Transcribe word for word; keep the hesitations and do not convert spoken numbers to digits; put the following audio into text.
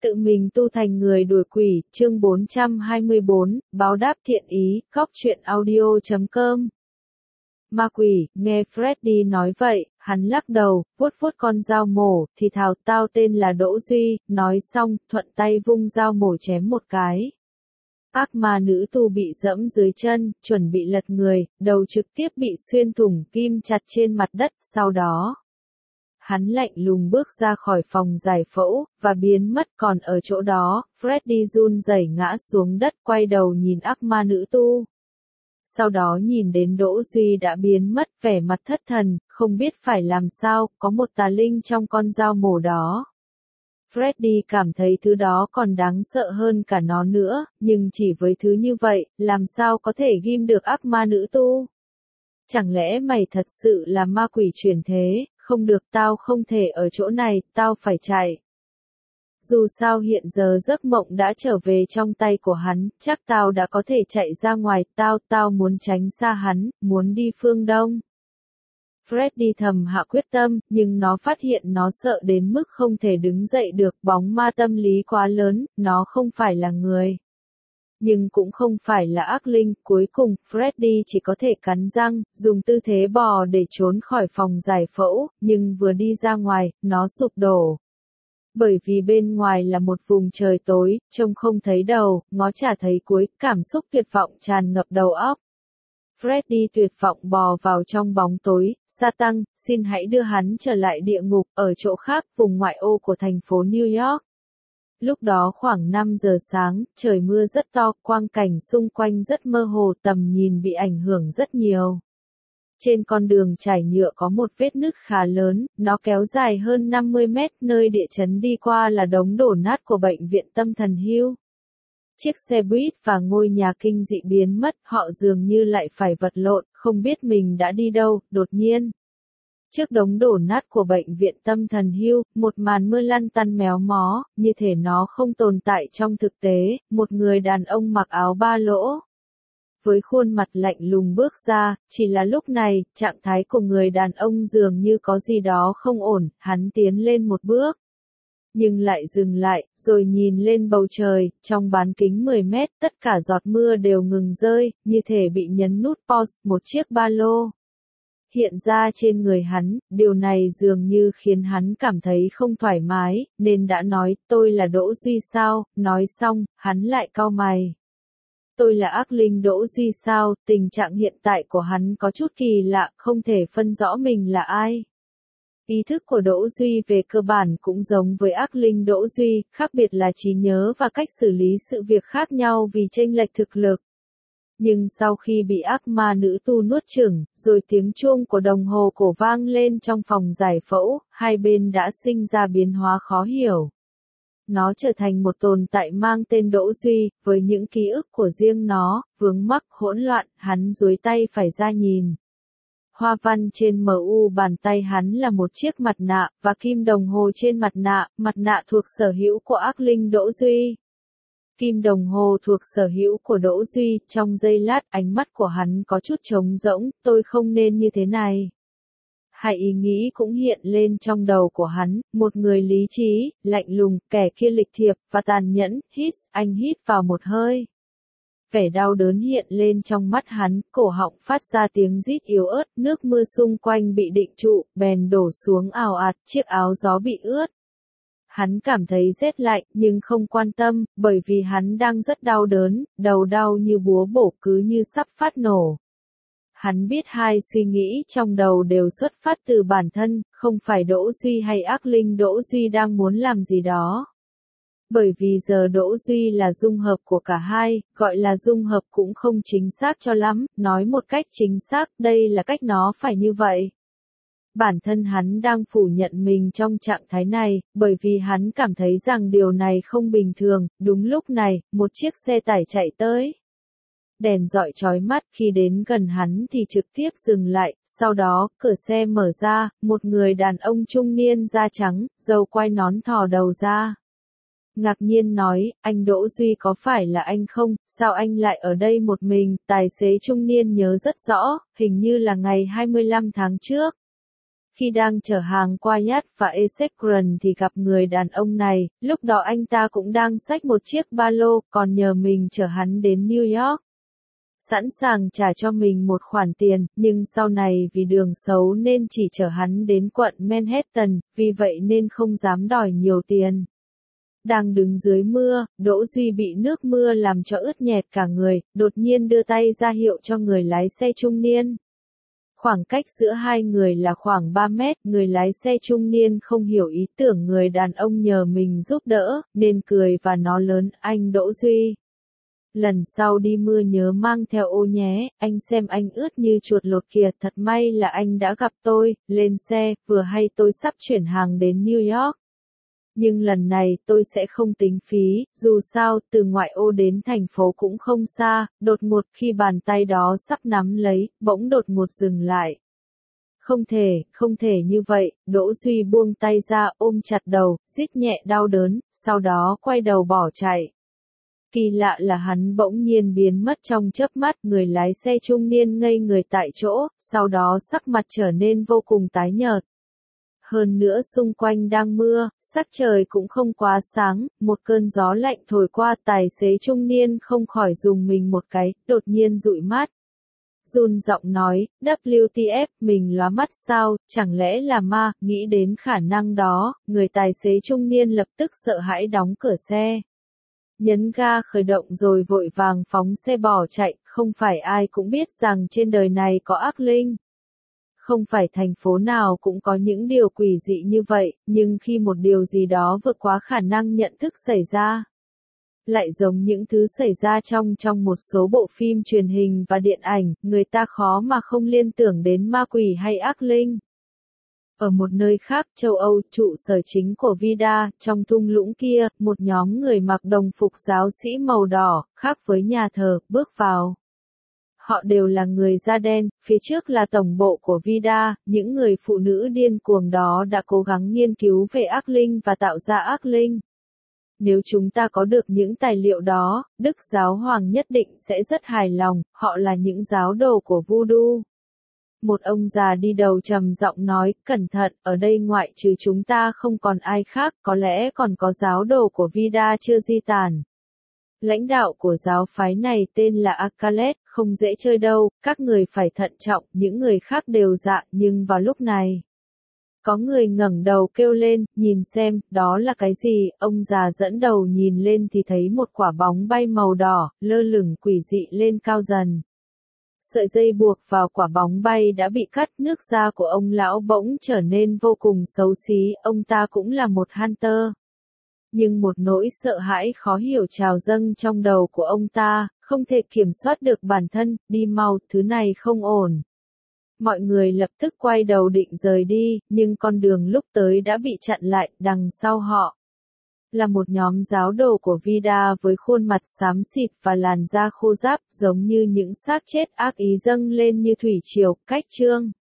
Tự mình tu thành người đuổi quỷ, chương bốn trăm hai mươi bốn, báo đáp thiện ý, góc truyện audio chấm com. Ma quỷ, nghe Freddy nói vậy, hắn lắc đầu, vuốt vuốt con dao mổ, thì thào tao tên là Đỗ Duy, nói xong, thuận tay vung dao mổ chém một cái. Ác ma nữ tu bị dẫm dưới chân, chuẩn bị lật người, đầu trực tiếp bị xuyên thủng kim chặt trên mặt đất, sau đó. Hắn lạnh lùng bước ra khỏi phòng giải phẫu, và biến mất còn ở chỗ đó, Freddy run rẩy ngã xuống đất quay đầu nhìn ác ma nữ tu. Sau đó nhìn đến Đỗ Duy đã biến mất vẻ mặt thất thần, không biết phải làm sao, có một tà linh trong con dao mổ đó. Freddy cảm thấy thứ đó còn đáng sợ hơn cả nó nữa, nhưng chỉ với thứ như vậy, làm sao có thể ghim được ác ma nữ tu? Chẳng lẽ mày thật sự là ma quỷ chuyển thế? Không được, tao không thể ở chỗ này, tao phải chạy. Dù sao hiện giờ giấc mộng đã trở về trong tay của hắn, chắc tao đã có thể chạy ra ngoài, tao, tao muốn tránh xa hắn, muốn đi phương Đông. Freddy thầm hạ quyết tâm, nhưng nó phát hiện nó sợ đến mức không thể đứng dậy được, bóng ma tâm lý quá lớn, nó không phải là người. Nhưng cũng không phải là ác linh, cuối cùng, Freddy chỉ có thể cắn răng, dùng tư thế bò để trốn khỏi phòng giải phẫu, nhưng vừa đi ra ngoài, nó sụp đổ. Bởi vì bên ngoài là một vùng trời tối, trông không thấy đầu, ngó chả thấy cuối, cảm xúc tuyệt vọng tràn ngập đầu óc. Freddy tuyệt vọng bò vào trong bóng tối, Satan, xin hãy đưa hắn trở lại địa ngục, ở chỗ khác, vùng ngoại ô của thành phố New York. Lúc đó khoảng năm giờ sáng, trời mưa rất to, quang cảnh xung quanh rất mơ hồ, tầm nhìn bị ảnh hưởng rất nhiều. Trên con đường trải nhựa có một vết nứt khá lớn, nó kéo dài hơn năm mươi mét, nơi địa chấn đi qua là đống đổ nát của bệnh viện tâm thần Hill. Chiếc xe buýt và ngôi nhà kinh dị biến mất, họ dường như lại phải vật lộn, không biết mình đã đi đâu, đột nhiên. Trước đống đổ nát của bệnh viện tâm thần Hill, một màn mưa lăn tăn méo mó, như thể nó không tồn tại trong thực tế, một người đàn ông mặc áo ba lỗ. Với khuôn mặt lạnh lùng bước ra, chỉ là lúc này, trạng thái của người đàn ông dường như có gì đó không ổn, hắn tiến lên một bước. Nhưng lại dừng lại, rồi nhìn lên bầu trời, trong bán kính mười mét, tất cả giọt mưa đều ngừng rơi, như thể bị nhấn nút pause, một chiếc ba lô hiện ra trên người hắn, điều này dường như khiến hắn cảm thấy không thoải mái, nên đã nói, tôi là Đỗ Duy sao, nói xong, hắn lại cau mày. Tôi là ác linh Đỗ Duy sao, tình trạng hiện tại của hắn có chút kỳ lạ, không thể phân rõ mình là ai. Ý thức của Đỗ Duy về cơ bản cũng giống với ác linh Đỗ Duy, khác biệt là trí nhớ và cách xử lý sự việc khác nhau vì chênh lệch thực lực. Nhưng sau khi bị ác ma nữ tu nuốt chửng, rồi tiếng chuông của đồng hồ cổ vang lên trong phòng giải phẫu, hai bên đã sinh ra biến hóa khó hiểu. Nó trở thành một tồn tại mang tên Đỗ Duy, với những ký ức của riêng nó, vướng mắc, hỗn loạn, hắn duỗi tay phải ra nhìn. Hoa văn trên em u bàn tay hắn là một chiếc mặt nạ, và kim đồng hồ trên mặt nạ, mặt nạ thuộc sở hữu của ác linh Đỗ Duy. Kim đồng hồ thuộc sở hữu của Đỗ Duy, trong giây lát ánh mắt của hắn có chút trống rỗng, tôi không nên như thế này. Hai ý nghĩ cũng hiện lên trong đầu của hắn, một người lý trí, lạnh lùng, kẻ kia lịch thiệp, và tàn nhẫn, hít, anh hít vào một hơi. Vẻ đau đớn hiện lên trong mắt hắn, cổ họng phát ra tiếng rít yếu ớt, nước mưa xung quanh bị định trụ, bèn đổ xuống ào ạt, chiếc áo gió bị ướt. Hắn cảm thấy rét lạnh, nhưng không quan tâm, bởi vì hắn đang rất đau đớn, đầu đau như búa bổ cứ như sắp phát nổ. Hắn biết hai suy nghĩ trong đầu đều xuất phát từ bản thân, không phải Đỗ Duy hay ác linh Đỗ Duy đang muốn làm gì đó. Bởi vì giờ Đỗ Duy là dung hợp của cả hai, gọi là dung hợp cũng không chính xác cho lắm, nói một cách chính xác, đây là cách nó phải như vậy. Bản thân hắn đang phủ nhận mình trong trạng thái này, bởi vì hắn cảm thấy rằng điều này không bình thường, đúng lúc này, một chiếc xe tải chạy tới. Đèn rọi chói mắt, khi đến gần hắn thì trực tiếp dừng lại, sau đó, cửa xe mở ra, một người đàn ông trung niên da trắng, râu quai nón thò đầu ra. Ngạc nhiên nói, anh Đỗ Duy có phải là anh không, sao anh lại ở đây một mình, tài xế trung niên nhớ rất rõ, hình như là ngày hai mươi lăm tháng trước. Khi đang chở hàng qua Yat và Esekran thì gặp người đàn ông này, lúc đó anh ta cũng đang xách một chiếc ba lô, còn nhờ mình chở hắn đến New York. Sẵn sàng trả cho mình một khoản tiền, nhưng sau này vì đường xấu nên chỉ chở hắn đến quận Manhattan, vì vậy nên không dám đòi nhiều tiền. Đang đứng dưới mưa, Đỗ Duy bị nước mưa làm cho ướt nhẹp cả người, đột nhiên đưa tay ra hiệu cho người lái xe trung niên. Khoảng cách giữa hai người là khoảng ba mét, người lái xe trung niên không hiểu ý tưởng người đàn ông nhờ mình giúp đỡ, nên cười và nói lớn, anh Đỗ Duy. Lần sau đi mưa nhớ mang theo ô nhé, anh xem anh ướt như chuột lột kìa, thật may là anh đã gặp tôi, lên xe, vừa hay tôi sắp chuyển hàng đến New York. Nhưng lần này tôi sẽ không tính phí, dù sao, từ ngoại ô đến thành phố cũng không xa, đột ngột khi bàn tay đó sắp nắm lấy, bỗng đột ngột dừng lại. Không thể, không thể như vậy, Đỗ Duy buông tay ra ôm chặt đầu, rít nhẹ đau đớn, sau đó quay đầu bỏ chạy. Kỳ lạ là hắn bỗng nhiên biến mất trong chớp mắt, người lái xe trung niên ngây người tại chỗ, sau đó sắc mặt trở nên vô cùng tái nhợt. Hơn nữa xung quanh đang mưa, sắc trời cũng không quá sáng, một cơn gió lạnh thổi qua, tài xế trung niên không khỏi dùng mình một cái, đột nhiên dụi mắt. Run giọng nói, W T F, mình lóa mắt sao, chẳng lẽ là ma, nghĩ đến khả năng đó, người tài xế trung niên lập tức sợ hãi đóng cửa xe. Nhấn ga khởi động rồi vội vàng phóng xe bỏ chạy, không phải ai cũng biết rằng trên đời này có ác linh. Không phải thành phố nào cũng có những điều quỷ dị như vậy, nhưng khi một điều gì đó vượt quá khả năng nhận thức xảy ra, lại giống những thứ xảy ra trong trong một số bộ phim truyền hình và điện ảnh, người ta khó mà không liên tưởng đến ma quỷ hay ác linh. Ở một nơi khác, châu Âu, trụ sở chính của Vida, trong thung lũng kia, một nhóm người mặc đồng phục giáo sĩ màu đỏ, khác với nhà thờ, bước vào. Họ đều là người da đen, phía trước là tổng bộ của Vida, những người phụ nữ điên cuồng đó đã cố gắng nghiên cứu về ác linh và tạo ra ác linh. Nếu chúng ta có được những tài liệu đó, Đức Giáo Hoàng nhất định sẽ rất hài lòng, họ là những giáo đồ của Voodoo. Một ông già đi đầu trầm giọng nói, cẩn thận, ở đây ngoại trừ chúng ta không còn ai khác, có lẽ còn có giáo đồ của Vida chưa di tản. Lãnh đạo của giáo phái này tên là Akalet, không dễ chơi đâu, các người phải thận trọng, những người khác đều dạ, nhưng vào lúc này. Có người ngẩng đầu kêu lên, nhìn xem, đó là cái gì, ông già dẫn đầu nhìn lên thì thấy một quả bóng bay màu đỏ, lơ lửng quỷ dị lên cao dần. Sợi dây buộc vào quả bóng bay đã bị cắt, nước da của ông lão bỗng trở nên vô cùng xấu xí, ông ta cũng là một hunter. Nhưng một nỗi sợ hãi khó hiểu trào dâng trong đầu của ông ta, không thể kiểm soát được bản thân, đi mau, thứ này không ổn. Mọi người lập tức quay đầu định rời đi, nhưng con đường lúc tới đã bị chặn lại, đằng sau họ là một nhóm giáo đồ của Vida với khuôn mặt xám xịt và làn da khô ráp, giống như những xác chết ác ý dâng lên như thủy triều, cách chương.